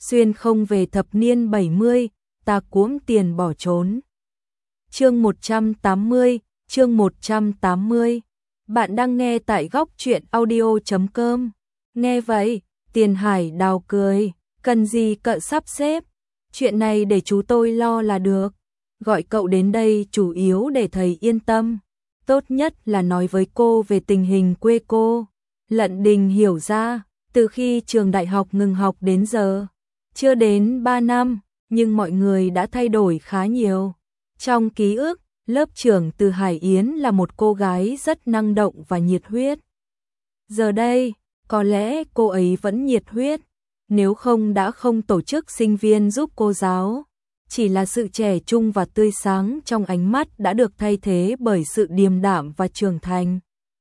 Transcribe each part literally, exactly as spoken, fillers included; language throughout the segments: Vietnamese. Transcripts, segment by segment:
xuyên không về thập niên bảy mươi, ta cuỗm tiền bỏ trốn. Chương một trăm tám mươi, chương một trăm tám mươi. Bạn đang nghe tại góc truyện audio chấm com. Nghe vậy, Tiền Hải Đào cười, cần gì cậu sắp xếp, chuyện này để chú tôi lo là được. Gọi cậu đến đây chủ yếu để thầy yên tâm, tốt nhất là nói với cô về tình hình quê cô. Lận Đình hiểu ra, từ khi trường đại học ngừng học đến giờ, chưa đến ba năm, nhưng mọi người đã thay đổi khá nhiều. Trong ký ức, lớp trưởng Từ Hải Yến là một cô gái rất năng động và nhiệt huyết. Giờ đây, có lẽ cô ấy vẫn nhiệt huyết, nếu không đã không tổ chức sinh viên giúp cô giáo. Chỉ là sự trẻ trung và tươi sáng trong ánh mắt đã được thay thế bởi sự điềm đạm và trưởng thành.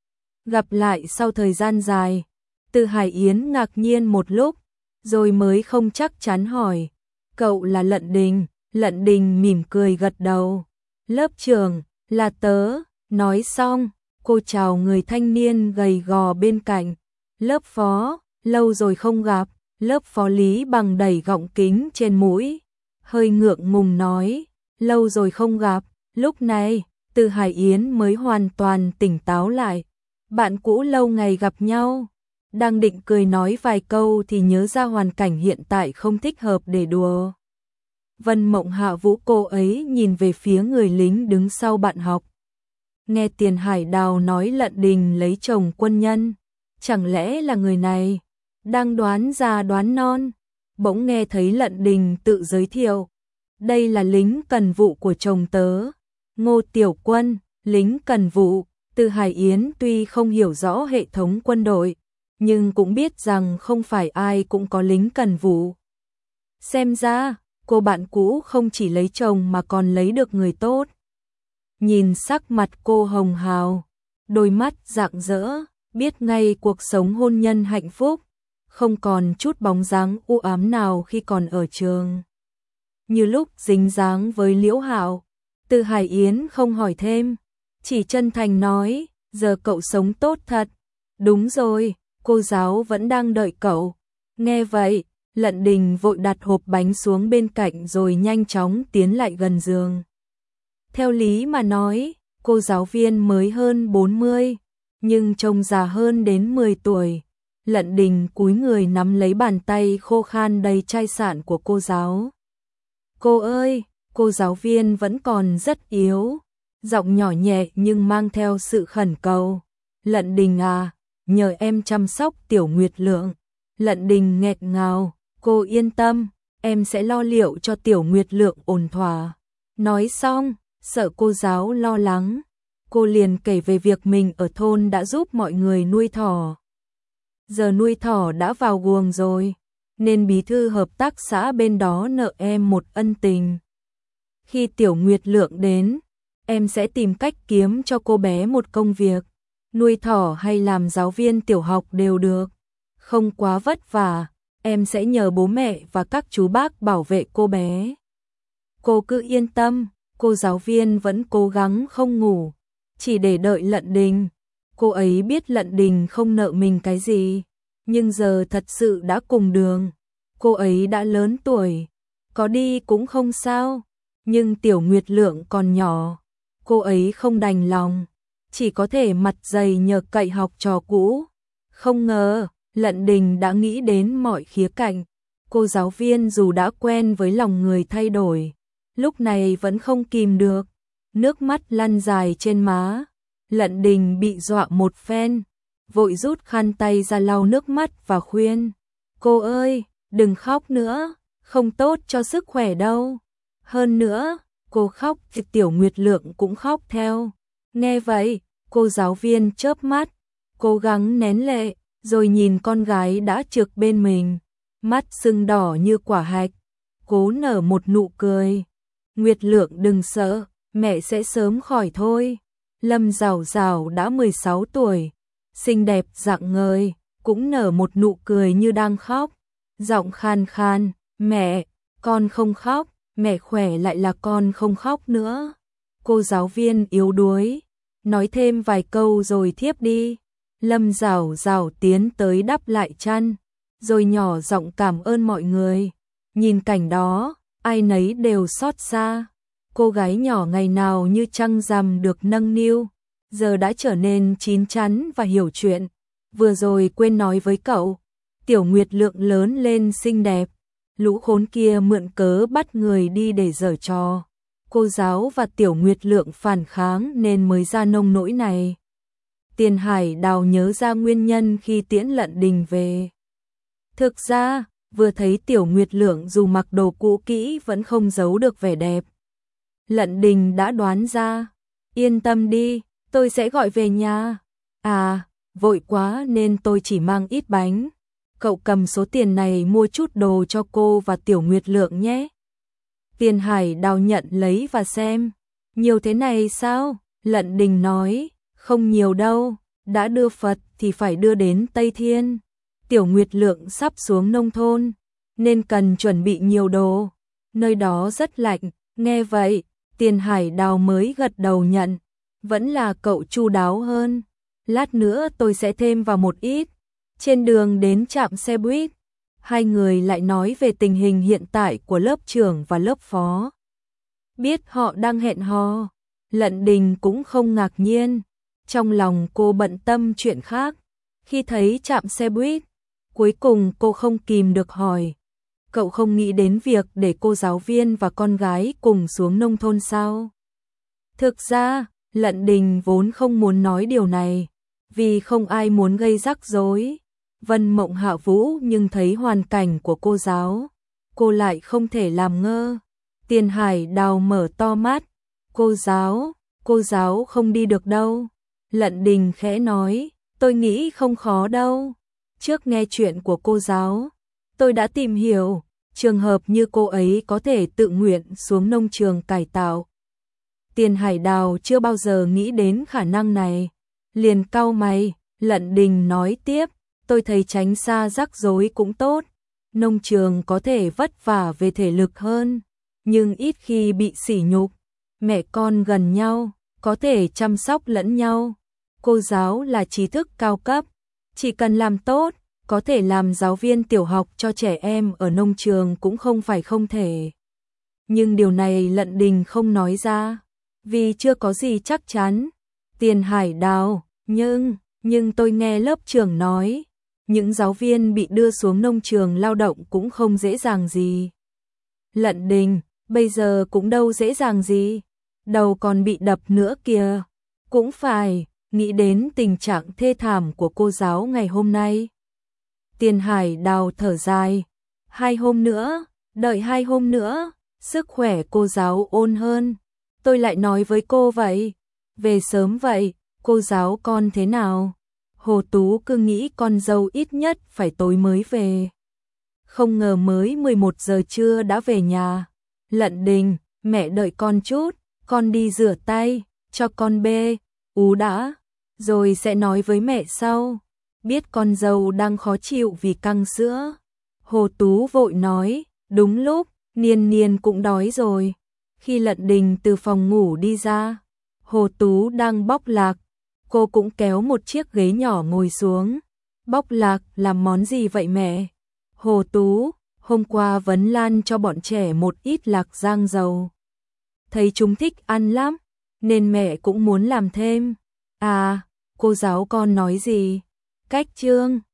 Gặp lại sau thời gian dài, Từ Hải Yến ngạc nhiên một lúc, rồi mới không chắc chắn hỏi, cậu là Lận Đình? Lận Đình mỉm cười gật đầu. Lớp trưởng, là tớ. Nói xong, cô chào người thanh niên gầy gò bên cạnh. Lớp phó, lâu rồi không gặp. Lớp phó Lý Bằng đẩy gọng kính trên mũi, hơi ngượng ngùng nói, lâu rồi không gặp. Lúc này, Từ Hải Yến mới hoàn toàn tỉnh táo lại. Bạn cũ lâu ngày gặp nhau. Đang định cười nói vài câu thì nhớ ra hoàn cảnh hiện tại không thích hợp để đùa. Vân Mộng hạ vũ cô ấy nhìn về phía người lính đứng sau bạn học. Nghe Tiền Hải Đào nói Lận Đình lấy chồng quân nhân, chẳng lẽ là người này? Đang đoán già đoán non, bỗng nghe thấy Lận Đình tự giới thiệu. Đây là lính cần vụ của chồng tớ, Ngô Tiểu Quân, lính cần vụ. Từ Hải Yến tuy không hiểu rõ hệ thống quân đội, nhưng cũng biết rằng không phải ai cũng có lính cần vụ. Xem ra, cô bạn cũ không chỉ lấy chồng mà còn lấy được người tốt. Nhìn sắc mặt cô hồng hào, đôi mắt rạng rỡ, biết ngay cuộc sống hôn nhân hạnh phúc, không còn chút bóng dáng u ám nào khi còn ở trường. Như lúc dính dáng với Liễu Hạo, Từ Hải Yến không hỏi thêm, chỉ chân thành nói, giờ cậu sống tốt thật. Đúng rồi, cô giáo vẫn đang đợi cậu. Nghe vậy, Lận Đình vội đặt hộp bánh xuống bên cạnh rồi nhanh chóng tiến lại gần giường. Theo lý mà nói, cô giáo viên mới hơn bốn mươi, nhưng trông già hơn đến mười tuổi. Lận Đình cúi người nắm lấy bàn tay khô khan đầy chai sạn của cô giáo. Cô ơi, cô giáo viên vẫn còn rất yếu. Giọng nhỏ nhẹ nhưng mang theo sự khẩn cầu. Lận Đình à, nhờ em chăm sóc Tiểu Nguyệt Lượng. Lận Đình nghẹt ngào, cô yên tâm, em sẽ lo liệu cho Tiểu Nguyệt Lượng ổn thỏa. Nói xong, sợ cô giáo lo lắng, cô liền kể về việc mình ở thôn đã giúp mọi người nuôi thỏ. Giờ nuôi thỏ đã vào guồng rồi, nên bí thư hợp tác xã bên đó nợ em một ân tình. Khi Tiểu Nguyệt Lượng đến, em sẽ tìm cách kiếm cho cô bé một công việc, nuôi thỏ hay làm giáo viên tiểu học đều được, không quá vất vả, em sẽ nhờ bố mẹ và các chú bác bảo vệ cô bé. Cô cứ yên tâm, cô giáo viên vẫn cố gắng không ngủ, chỉ để đợi Lận Đình. Cô ấy biết Lận Đình không nợ mình cái gì, nhưng giờ thật sự đã cùng đường, cô ấy đã lớn tuổi, có đi cũng không sao, nhưng Tiểu Nguyệt Lượng còn nhỏ. Cô ấy không đành lòng, chỉ có thể mặt dày nhờ cậy học trò cũ. Không ngờ, Lận Đình đã nghĩ đến mọi khía cạnh. Cô giáo viên dù đã quen với lòng người thay đổi, lúc này vẫn không kìm được, nước mắt lăn dài trên má. Lận Đình bị dọa một phen, vội rút khăn tay ra lau nước mắt và khuyên. Cô ơi, đừng khóc nữa, không tốt cho sức khỏe đâu. Hơn nữa, cô khóc thì Tiểu Nguyệt Lượng cũng khóc theo. Nghe vậy, cô giáo viên chớp mắt, cố gắng nén lệ, rồi nhìn con gái đã trực bên mình, mắt sưng đỏ như quả hạch, cố nở một nụ cười. Nguyệt Lượng đừng sợ, mẹ sẽ sớm khỏi thôi. Lâm Giảo Giảo đã mười sáu tuổi, xinh đẹp rạng ngời, cũng nở một nụ cười như đang khóc, giọng khan khan, mẹ, con không khóc. Mẹ khỏe lại là con không khóc nữa. Cô giáo viên yếu đuối, nói thêm vài câu rồi thiếp đi. Lâm Giảo Giảo tiến tới đắp lại chăn, rồi nhỏ giọng cảm ơn mọi người. Nhìn cảnh đó, ai nấy đều xót xa. Cô gái nhỏ ngày nào như trăng rằm được nâng niu, giờ đã trở nên chín chắn và hiểu chuyện. Vừa rồi quên nói với cậu, Tiểu Nguyệt Lượng lớn lên xinh đẹp, lũ khốn kia mượn cớ bắt người đi để giở trò. Cô giáo và Tiểu Nguyệt Lượng phản kháng nên mới ra nông nỗi này. Tiền Hải Đào nhớ ra nguyên nhân khi tiễn Lận Đình về. Thực ra, vừa thấy Tiểu Nguyệt Lượng dù mặc đồ cũ kỹ vẫn không giấu được vẻ đẹp. Lận Đình đã đoán ra, yên tâm đi, tôi sẽ gọi về nhà. À, vội quá nên tôi chỉ mang ít bánh. Cậu cầm số tiền này mua chút đồ cho cô và Tiểu Nguyệt Lượng nhé. Tiền Hải Đào nhận lấy và xem. Nhiều thế này sao? Lận Đình nói, không nhiều đâu, đã đưa Phật thì phải đưa đến Tây Thiên. Tiểu Nguyệt Lượng sắp xuống nông thôn, nên cần chuẩn bị nhiều đồ. Nơi đó rất lạnh, nghe vậy, Tiền Hải Đào mới gật đầu nhận. Vẫn là cậu chu đáo hơn. Lát nữa tôi sẽ thêm vào một ít. Trên đường đến trạm xe buýt, hai người lại nói về tình hình hiện tại của lớp trưởng và lớp phó. Biết họ đang hẹn hò, Lận Đình cũng không ngạc nhiên. Trong lòng cô bận tâm chuyện khác. Khi thấy trạm xe buýt, cuối cùng cô không kìm được hỏi. Cậu không nghĩ đến việc để cô giáo viên và con gái cùng xuống nông thôn sao? Thực ra, Lận Đình vốn không muốn nói điều này, vì không ai muốn gây rắc rối. Vân Mộng hạ vũ nhưng thấy hoàn cảnh của cô giáo, cô lại không thể làm ngơ. Tiền Hải Đào mở to mắt. Cô giáo, cô giáo không đi được đâu. Lận Đình khẽ nói, tôi nghĩ không khó đâu. Trước nghe chuyện của cô giáo, tôi đã tìm hiểu, trường hợp như cô ấy có thể tự nguyện xuống nông trường cải tạo. Tiền Hải Đào chưa bao giờ nghĩ đến khả năng này, liền cau mày. Lận Đình nói tiếp, tôi thấy tránh xa rắc rối cũng tốt. Nông trường có thể vất vả về thể lực hơn, nhưng ít khi bị sỉ nhục. Mẹ con gần nhau, có thể chăm sóc lẫn nhau. Cô giáo là trí thức cao cấp, chỉ cần làm tốt, có thể làm giáo viên tiểu học cho trẻ em ở nông trường cũng không phải không thể. Nhưng điều này Lận Đình không nói ra, vì chưa có gì chắc chắn. Tiền Hải Đào, nhưng, nhưng tôi nghe lớp trưởng nói, những giáo viên bị đưa xuống nông trường lao động cũng không dễ dàng gì. Lận Đình, bây giờ cũng đâu dễ dàng gì, đầu còn bị đập nữa kìa. Cũng phải, nghĩ đến tình trạng thê thảm của cô giáo ngày hôm nay. Tiền Hải Đào thở dài, hai hôm nữa, đợi hai hôm nữa, sức khỏe cô giáo ôn hơn, tôi lại nói với cô vậy. Về sớm vậy, cô giáo con thế nào? Hồ Tú cứ nghĩ con dâu ít nhất phải tối mới về. Không ngờ mới mười một giờ trưa đã về nhà. Lận Đình, mẹ đợi con chút, con đi rửa tay, cho con bê, ú đã, rồi sẽ nói với mẹ sau. Biết con dâu đang khó chịu vì căng sữa. Hồ Tú vội nói, đúng lúc, Niên Niên cũng đói rồi. Khi Lận Đình từ phòng ngủ đi ra, Hồ Tú đang bóc lạc. Cô cũng kéo một chiếc ghế nhỏ ngồi xuống. Bóc lạc làm món gì vậy mẹ? Hồ Tú, hôm qua Vấn Lan cho bọn trẻ một ít lạc rang dầu. Thấy chúng thích ăn lắm, nên mẹ cũng muốn làm thêm. À, cô giáo con nói gì? Cách chương